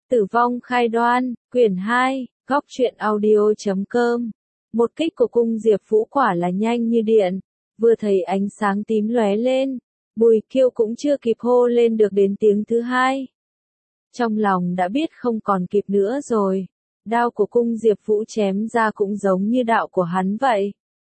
Tử vong khai đoan, quyển 2, góc truyện audio.com. Một kích của cung Diệp Vũ quả là nhanh như điện, vừa thấy ánh sáng tím lóe lên, Bùi Kiêu cũng chưa kịp hô lên được đến tiếng thứ hai. Trong lòng đã biết không còn kịp nữa rồi, đao của cung Diệp Vũ chém ra cũng giống như đạo của hắn vậy.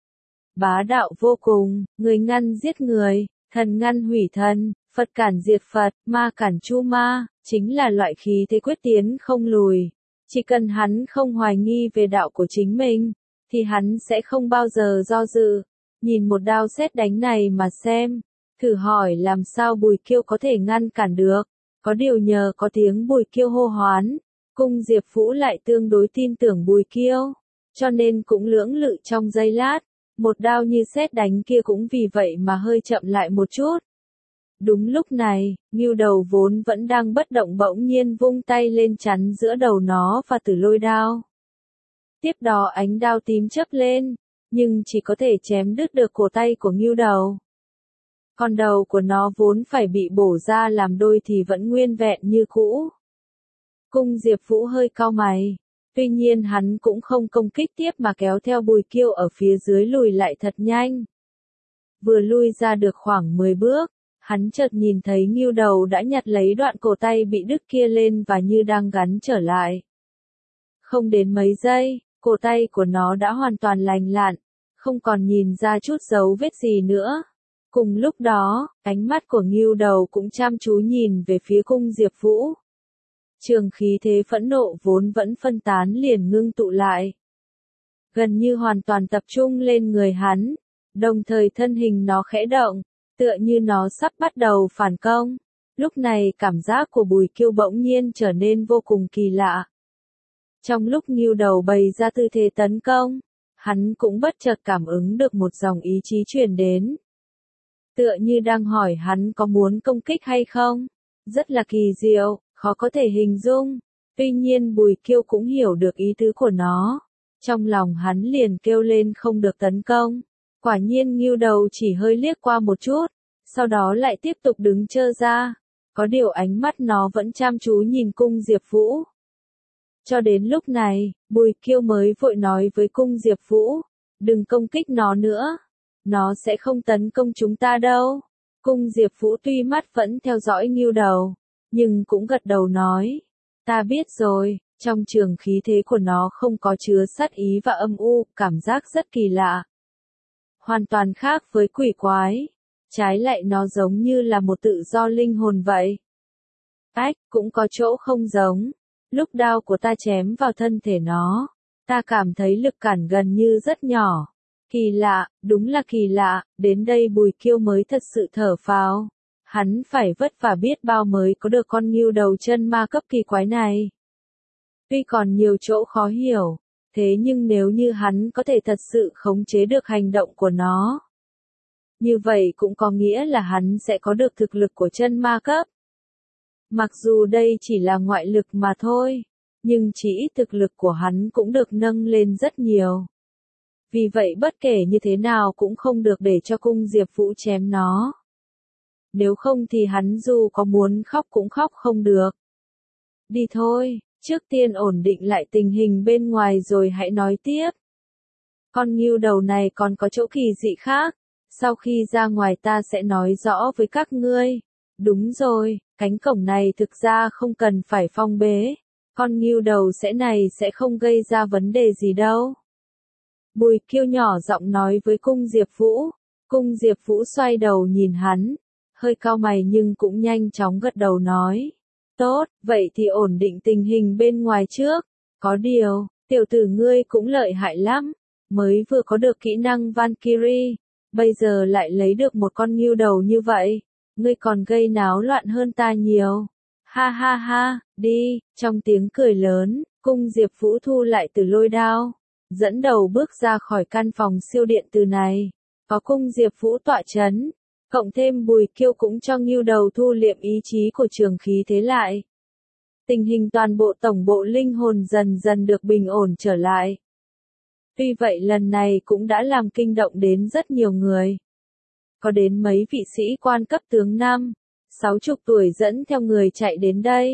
Bá đạo vô cùng, người ngăn giết người, thần ngăn hủy thần, Phật cản diệt Phật, ma cản chu ma, chính là loại khí thế quyết tiến không lùi. Chỉ cần hắn không hoài nghi về đạo của chính mình, thì hắn sẽ không bao giờ do dự. Nhìn một đao sét đánh này mà xem, thử hỏi làm sao Bùi Kiêu có thể ngăn cản được. Có điều nhờ có tiếng Bùi Kiêu hô hoán, cung Diệp Vũ lại tương đối tin tưởng Bùi Kiêu, cho nên cũng lưỡng lự trong giây lát. Một đao như sét đánh kia cũng vì vậy mà hơi chậm lại một chút. Đúng lúc này, Ngưu Đầu vốn vẫn đang bất động bỗng nhiên vung tay lên chắn giữa đầu nó và Tử Lôi đao. Tiếp đó ánh đao tím chớp lên, nhưng chỉ có thể chém đứt được cổ tay của Ngưu Đầu. Còn đầu của nó vốn phải bị bổ ra làm đôi thì vẫn nguyên vẹn như cũ. Cung Diệp Vũ hơi cau mày. Tuy nhiên hắn cũng không công kích tiếp mà kéo theo Bùi Kiêu ở phía dưới lùi lại thật nhanh. Vừa lui ra được khoảng 10 bước, hắn chợt nhìn thấy Ngưu Đầu đã nhặt lấy đoạn cổ tay bị đứt kia lên và như đang gắn trở lại. Không đến mấy giây, cổ tay của nó đã hoàn toàn lành lặn, không còn nhìn ra chút dấu vết gì nữa. Cùng lúc đó, ánh mắt của Ngưu Đầu cũng chăm chú nhìn về phía cung Diệp Vũ. Trường khí thế phẫn nộ vốn vẫn phân tán liền ngưng tụ lại. Gần như hoàn toàn tập trung lên người hắn, đồng thời thân hình nó khẽ động, tựa như nó sắp bắt đầu phản công. Lúc này cảm giác của Bùi Kiêu bỗng nhiên trở nên vô cùng kỳ lạ. Trong lúc Ngưu Đầu bày ra tư thế tấn công, hắn cũng bất chợt cảm ứng được một dòng ý chí truyền đến. Tựa như đang hỏi hắn có muốn công kích hay không. Rất là kỳ diệu, khó có thể hình dung. Tuy nhiên Bùi Kiêu cũng hiểu được ý tứ của nó. Trong lòng hắn liền kêu lên không được tấn công. Quả nhiên Ngưu Đầu chỉ hơi liếc qua một chút, sau đó lại tiếp tục đứng trơ ra. Có điều ánh mắt nó vẫn chăm chú nhìn cung Diệp Vũ. Cho đến lúc này, Bùi Kiêu mới vội nói với cung Diệp Vũ, đừng công kích nó nữa. Nó sẽ không tấn công chúng ta đâu. Cung Diệp Vũ tuy mắt vẫn theo dõi Ngưu Đầu, nhưng cũng gật đầu nói, ta biết rồi. Trong trường khí thế của nó không có chứa sát ý và âm u, cảm giác rất kỳ lạ. Hoàn toàn khác với quỷ quái. Trái lại nó giống như là một tự do linh hồn vậy. Ách, cũng có chỗ không giống. Lúc đao của ta chém vào thân thể nó, ta cảm thấy lực cản gần như rất nhỏ. Kỳ lạ, đúng là kỳ lạ, đến đây Bùi Kiêu mới thật sự thở phào. Hắn phải vất vả biết bao mới có được con Ngưu Đầu chân ma cấp kỳ quái này. Tuy còn nhiều chỗ khó hiểu, thế nhưng nếu như hắn có thể thật sự khống chế được hành động của nó, như vậy cũng có nghĩa là hắn sẽ có được thực lực của chân ma cấp. Mặc dù đây chỉ là ngoại lực mà thôi, nhưng chỉ ít thực lực của hắn cũng được nâng lên rất nhiều. Vì vậy bất kể như thế nào cũng không được để cho cung Diệp Vũ chém nó. Nếu không thì hắn dù có muốn khóc cũng khóc không được. Đi thôi, trước tiên ổn định lại tình hình bên ngoài rồi hãy nói tiếp. Con Ngưu Đầu này còn có chỗ kỳ dị khác, sau khi ra ngoài ta sẽ nói rõ với các ngươi. Đúng rồi, cánh cổng này thực ra không cần phải phong bế, con Ngưu Đầu sẽ không gây ra vấn đề gì đâu. Bùi Kiêu nhỏ giọng nói với cung Diệp Vũ. Cung Diệp Vũ xoay đầu nhìn hắn, hơi cau mày nhưng cũng nhanh chóng gật đầu nói. Tốt, vậy thì ổn định tình hình bên ngoài trước. Có điều, tiểu tử ngươi cũng lợi hại lắm. Mới vừa có được kỹ năng Valkyrie, bây giờ lại lấy được một con Ngưu Đầu như vậy. Ngươi còn gây náo loạn hơn ta nhiều. Ha ha ha, đi, trong tiếng cười lớn, cung Diệp Vũ thu lại Tử Lôi đao, dẫn đầu bước ra khỏi căn phòng siêu điện từ này. Có cung Diệp Vũ tọa chấn, cộng thêm Bùi Kiêu cũng cho Ngưu Đầu thu liệm ý chí của trường khí thế lại. Tình hình toàn bộ tổng bộ linh hồn dần dần được bình ổn trở lại. Tuy vậy lần này cũng đã làm kinh động đến rất nhiều người. Có đến mấy vị sĩ quan cấp tướng 5, 60 tuổi dẫn theo người chạy đến đây.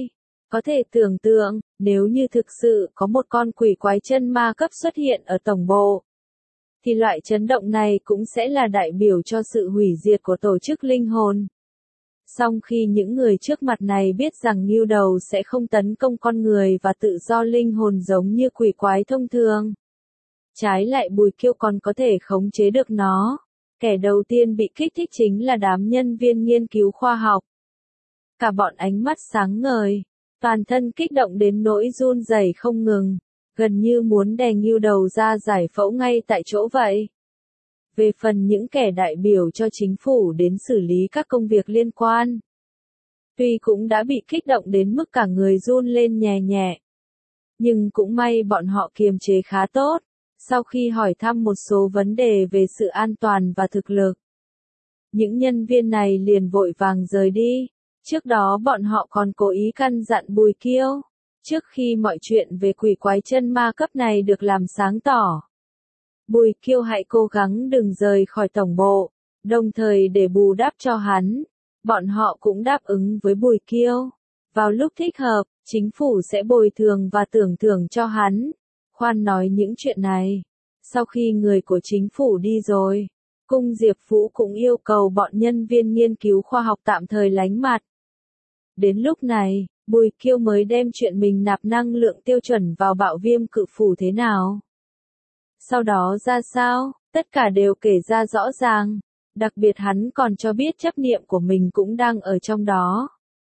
Có thể tưởng tượng, nếu như thực sự có một con quỷ quái chân ma cấp xuất hiện ở tổng bộ, thì loại chấn động này cũng sẽ là đại biểu cho sự hủy diệt của tổ chức linh hồn. Song khi những người trước mặt này biết rằng Ngưu Đầu sẽ không tấn công con người và tự do linh hồn giống như quỷ quái thông thường, trái lại Bùi Kiêu còn có thể khống chế được nó. Kẻ đầu tiên bị kích thích chính là đám nhân viên nghiên cứu khoa học. Cả bọn ánh mắt sáng ngời, toàn thân kích động đến nỗi run rẩy không ngừng, gần như muốn đè Ngưu Đầu ra giải phẫu ngay tại chỗ vậy. Về phần những kẻ đại biểu cho chính phủ đến xử lý các công việc liên quan, tuy cũng đã bị kích động đến mức cả người run lên nhè nhẹ, nhưng cũng may bọn họ kiềm chế khá tốt. Sau khi hỏi thăm một số vấn đề về sự an toàn và thực lực, những nhân viên này liền vội vàng rời đi. Trước đó bọn họ còn cố ý căn dặn Bùi Kiêu, trước khi mọi chuyện về quỷ quái chân ma cấp này được làm sáng tỏ, Bùi Kiêu hãy cố gắng đừng rời khỏi tổng bộ, đồng thời để bù đắp cho hắn, bọn họ cũng đáp ứng với Bùi Kiêu. Vào lúc thích hợp, chính phủ sẽ bồi thường và tưởng thưởng cho hắn. Khoan nói những chuyện này, sau khi người của chính phủ đi rồi, Cung Diệp Vũ cũng yêu cầu bọn nhân viên nghiên cứu khoa học tạm thời lánh mặt. Đến lúc này, Bùi Kiêu mới đem chuyện mình nạp năng lượng tiêu chuẩn vào bạo viêm cự phủ thế nào. Sau đó ra sao, tất cả đều kể ra rõ ràng, đặc biệt hắn còn cho biết chấp niệm của mình cũng đang ở trong đó.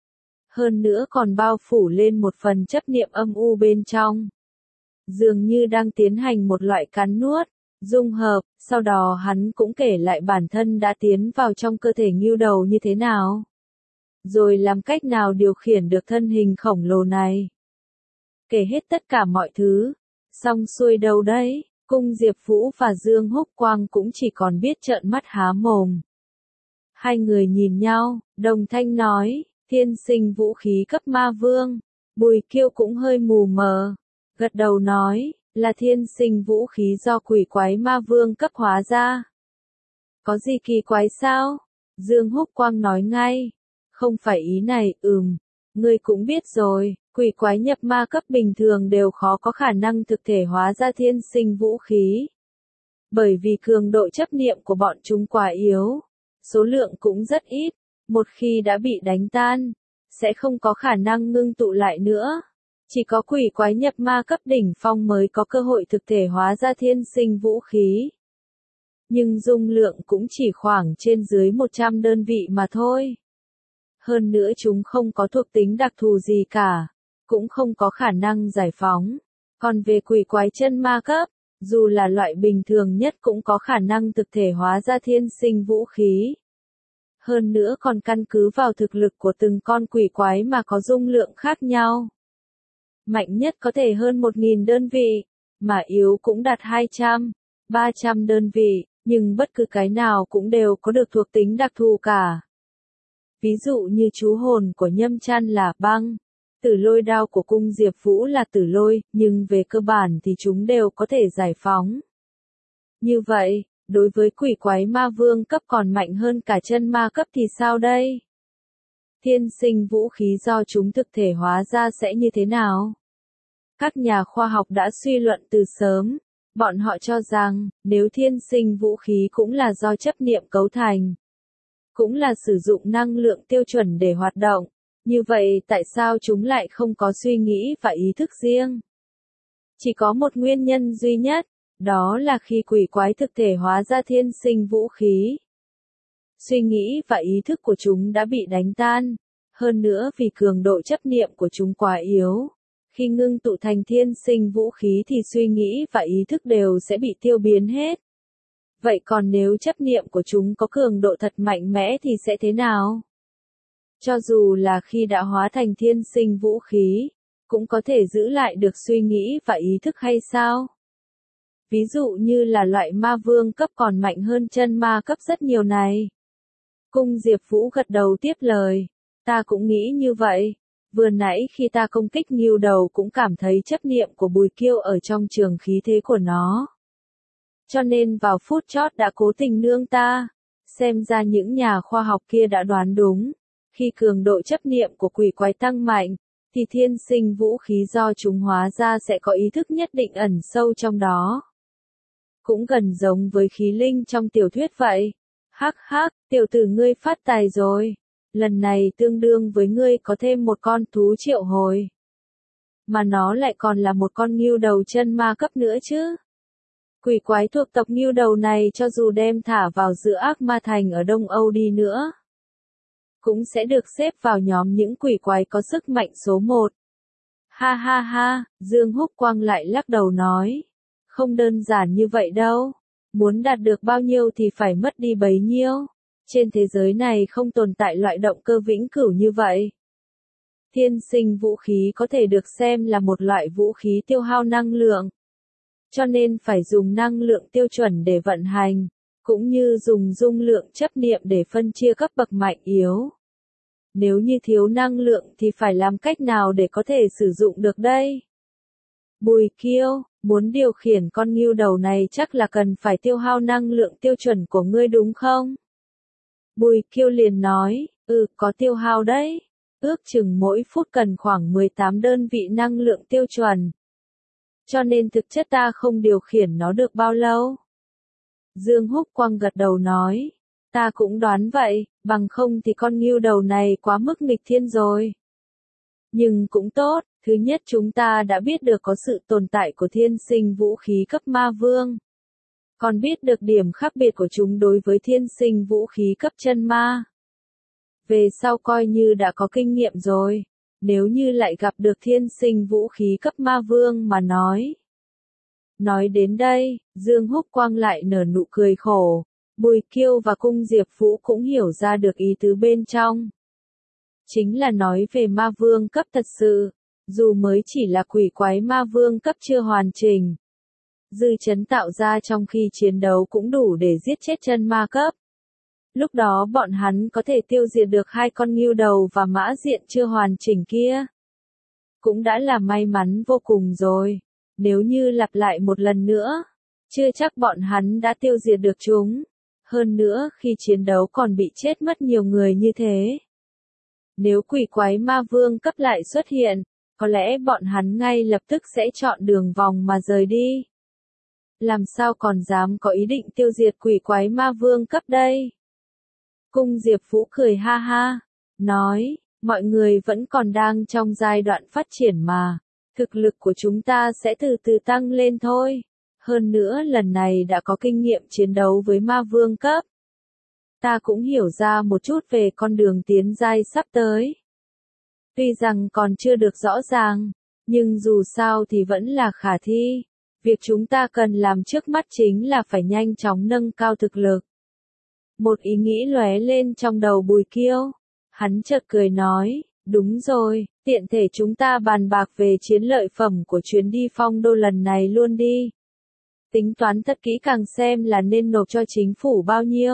Hơn nữa còn bao phủ lên một phần chấp niệm âm u bên trong. Dường như đang tiến hành một loại cắn nuốt, dung hợp, sau đó hắn cũng kể lại bản thân đã tiến vào trong cơ thể Ngưu Đầu như thế nào. Rồi làm cách nào điều khiển được thân hình khổng lồ này. Kể hết tất cả mọi thứ, xong xuôi đâu đấy, Cung Diệp Vũ và Dương Húc Quang cũng chỉ còn biết trợn mắt há mồm. Hai người nhìn nhau, đồng thanh nói, thiên sinh vũ khí cấp ma vương. Bùi Kiêu cũng hơi mù mờ, gật đầu nói, là thiên sinh vũ khí do quỷ quái ma vương cấp hóa ra. Có gì kỳ quái sao? Dương Húc Quang nói ngay, không phải ý này, ngươi cũng biết rồi, quỷ quái nhập ma cấp bình thường đều khó có khả năng thực thể hóa ra thiên sinh vũ khí. Bởi vì cường độ chấp niệm của bọn chúng quá yếu, số lượng cũng rất ít, một khi đã bị đánh tan, sẽ không có khả năng ngưng tụ lại nữa. Chỉ có quỷ quái nhập ma cấp đỉnh phong mới có cơ hội thực thể hóa ra thiên sinh vũ khí. Nhưng dung lượng cũng chỉ khoảng trên dưới 100 đơn vị mà thôi. Hơn nữa chúng không có thuộc tính đặc thù gì cả, cũng không có khả năng giải phóng. Còn về quỷ quái chân ma cấp, dù là loại bình thường nhất cũng có khả năng thực thể hóa ra thiên sinh vũ khí. Hơn nữa còn căn cứ vào thực lực của từng con quỷ quái mà có dung lượng khác nhau. Mạnh nhất có thể hơn 1.000 đơn vị, mà yếu cũng đạt 200, 300 đơn vị, nhưng bất cứ cái nào cũng đều có được thuộc tính đặc thù cả. Ví dụ như chú hồn của Nhâm Chăn là băng, tử lôi đao của Cung Diệp Vũ là tử lôi, nhưng về cơ bản thì chúng đều có thể giải phóng. Như vậy, đối với quỷ quái ma vương cấp còn mạnh hơn cả chân ma cấp thì sao đây? Thiên sinh vũ khí do chúng thực thể hóa ra sẽ như thế nào? Các nhà khoa học đã suy luận từ sớm, bọn họ cho rằng, nếu thiên sinh vũ khí cũng là do chấp niệm cấu thành, cũng là sử dụng năng lượng tiêu chuẩn để hoạt động, như vậy tại sao chúng lại không có suy nghĩ và ý thức riêng? Chỉ có một nguyên nhân duy nhất, đó là khi quỷ quái thực thể hóa ra thiên sinh vũ khí. Suy nghĩ và ý thức của chúng đã bị đánh tan, hơn nữa vì cường độ chấp niệm của chúng quá yếu. Khi ngưng tụ thành thiên sinh vũ khí thì suy nghĩ và ý thức đều sẽ bị tiêu biến hết. Vậy còn nếu chấp niệm của chúng có cường độ thật mạnh mẽ thì sẽ thế nào? Cho dù là khi đã hóa thành thiên sinh vũ khí, cũng có thể giữ lại được suy nghĩ và ý thức hay sao? Ví dụ như là loại ma vương cấp còn mạnh hơn chân ma cấp rất nhiều này. Cung Diệp Vũ gật đầu tiếp lời, ta cũng nghĩ như vậy. Vừa nãy khi ta công kích Ngưu Đầu cũng cảm thấy chấp niệm của Bùi Kiêu ở trong trường khí thế của nó. Cho nên vào phút chót đã cố tình nương ta. Xem ra những nhà khoa học kia đã đoán đúng. Khi cường độ chấp niệm của quỷ quái tăng mạnh, thì thiên sinh vũ khí do chúng hóa ra sẽ có ý thức nhất định ẩn sâu trong đó. Cũng gần giống với khí linh trong tiểu thuyết vậy. Hắc hắc, tiểu tử ngươi phát tài rồi. Lần này tương đương với ngươi có thêm một con thú triệu hồi. Mà nó lại còn là một con ngưu đầu chân ma cấp nữa chứ. Quỷ quái thuộc tộc ngưu đầu này cho dù đem thả vào giữa ác ma thành ở Đông Âu đi nữa, cũng sẽ được xếp vào nhóm những quỷ quái có sức mạnh số 1. Ha ha ha, Dương Húc Quang lại lắc đầu nói. Không đơn giản như vậy đâu. Muốn đạt được bao nhiêu thì phải mất đi bấy nhiêu. Trên thế giới này không tồn tại loại động cơ vĩnh cửu như vậy. Thiên sinh vũ khí có thể được xem là một loại vũ khí tiêu hao năng lượng. Cho nên phải dùng năng lượng tiêu chuẩn để vận hành, cũng như dùng dung lượng chấp niệm để phân chia cấp bậc mạnh yếu. Nếu như thiếu năng lượng thì phải làm cách nào để có thể sử dụng được đây? Bùi Kiêu, muốn điều khiển con ngưu đầu này chắc là cần phải tiêu hao năng lượng tiêu chuẩn của ngươi đúng không? Bùi Kiêu liền nói, có tiêu hao đấy. Ước chừng mỗi phút cần khoảng 18 đơn vị năng lượng tiêu chuẩn. Cho nên thực chất ta không điều khiển nó được bao lâu. Dương Húc Quang gật đầu nói, ta cũng đoán vậy, bằng không thì con ngưu đầu này quá mức nghịch thiên rồi. Nhưng cũng tốt, thứ nhất chúng ta đã biết được có sự tồn tại của thiên sinh vũ khí cấp ma vương. Còn biết được điểm khác biệt của chúng đối với thiên sinh vũ khí cấp chân ma. Về sau coi như đã có kinh nghiệm rồi, nếu như lại gặp được thiên sinh vũ khí cấp ma vương mà nói. Nói đến đây, Dương Húc Quang lại nở nụ cười khổ, Bùi Kiêu và Cung Diệp Vũ cũng hiểu ra được ý tứ bên trong. Chính là nói về ma vương cấp thật sự, dù mới chỉ là quỷ quái ma vương cấp chưa hoàn chỉnh. Dư chấn tạo ra trong khi chiến đấu cũng đủ để giết chết chân ma cấp. Lúc đó bọn hắn có thể tiêu diệt được 2 con ngưu đầu và mã diện chưa hoàn chỉnh kia. Cũng đã là may mắn vô cùng rồi. Nếu như lặp lại một lần nữa, chưa chắc bọn hắn đã tiêu diệt được chúng. Hơn nữa khi chiến đấu còn bị chết mất nhiều người như thế. Nếu quỷ quái ma vương cấp lại xuất hiện, có lẽ bọn hắn ngay lập tức sẽ chọn đường vòng mà rời đi. Làm sao còn dám có ý định tiêu diệt quỷ quái ma vương cấp đây? Cung Diệp Vũ cười ha ha, nói, mọi người vẫn còn đang trong giai đoạn phát triển mà, thực lực của chúng ta sẽ từ từ tăng lên thôi. Hơn nữa lần này đã có kinh nghiệm chiến đấu với ma vương cấp. Ta cũng hiểu ra một chút về con đường tiến giai sắp tới. Tuy rằng còn chưa được rõ ràng, nhưng dù sao thì vẫn là khả thi. Việc chúng ta cần làm trước mắt chính là phải nhanh chóng nâng cao thực lực. Một ý nghĩ lóe lên trong đầu Bùi Kiêu. Hắn chợt cười nói, đúng rồi, tiện thể chúng ta bàn bạc về chiến lợi phẩm của chuyến đi Phong Đô lần này luôn đi. Tính toán thật kỹ càng xem là nên nộp cho chính phủ bao nhiêu.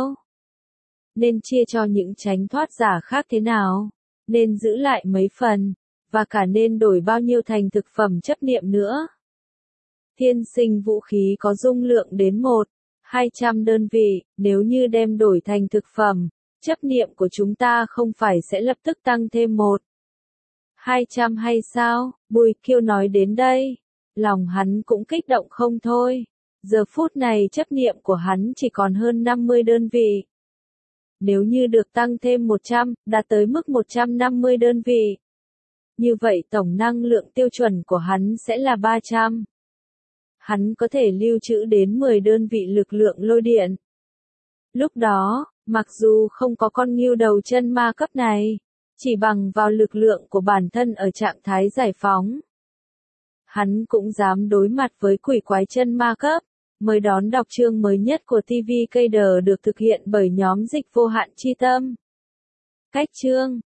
Nên chia cho những tránh thoát giả khác thế nào. Nên giữ lại mấy phần. Và cả nên đổi bao nhiêu thành thực phẩm chấp niệm nữa. Thiên sinh vũ khí có dung lượng đến 1-200 đơn vị, nếu như đem đổi thành thực phẩm, chấp niệm của chúng ta không phải sẽ lập tức tăng thêm 1-200 hay sao? Bùi Kiêu nói đến đây, lòng hắn cũng kích động không thôi. Giờ phút này chấp niệm của hắn chỉ còn hơn 50 đơn vị. Nếu như được tăng thêm 100, đạt tới mức 150 đơn vị. Như vậy tổng năng lượng tiêu chuẩn của hắn sẽ là 300. Hắn có thể lưu trữ đến 10 đơn vị lực lượng lôi điện. Lúc đó, mặc dù không có con ngưu đầu chân ma cấp này, chỉ bằng vào lực lượng của bản thân ở trạng thái giải phóng, hắn cũng dám đối mặt với quỷ quái chân ma cấp. Mời đón đọc chương mới nhất của TV Cây Đờ được thực hiện bởi nhóm dịch vô hạn chi tâm. Cách chương